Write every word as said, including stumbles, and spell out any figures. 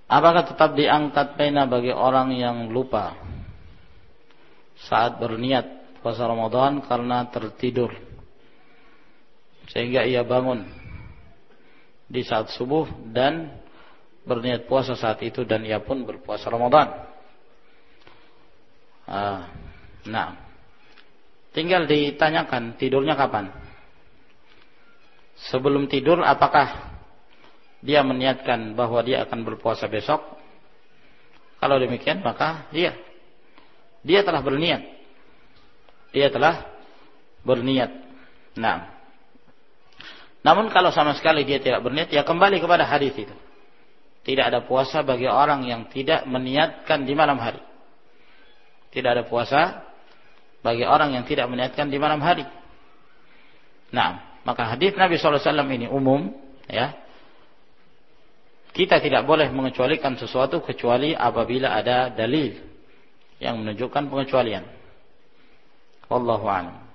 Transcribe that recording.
Apakah tetap diangkat pena bagi orang yang lupa saat berniat puasa Ramadan karena tertidur sehingga ia bangun di saat subuh dan berniat puasa saat itu dan ia pun berpuasa Ramadan? Ah, nah, tinggal ditanyakan tidurnya kapan. Sebelum tidur apakah dia meniatkan bahwa dia akan berpuasa besok? Kalau demikian maka iya, dia telah berniat. Dia telah berniat. Nah, namun kalau sama sekali dia tidak berniat, ya kembali kepada hadis itu. Tidak ada puasa bagi orang yang tidak meniatkan di malam hari. Tidak ada puasa bagi orang yang tidak meniatkan di malam hari. Nah, maka hadis Nabi shallallahu alaihi wasallam ini umum, ya. Kita tidak boleh mengecualikan sesuatu kecuali apabila ada dalil yang menunjukkan pengecualian. Wallahu a'lam.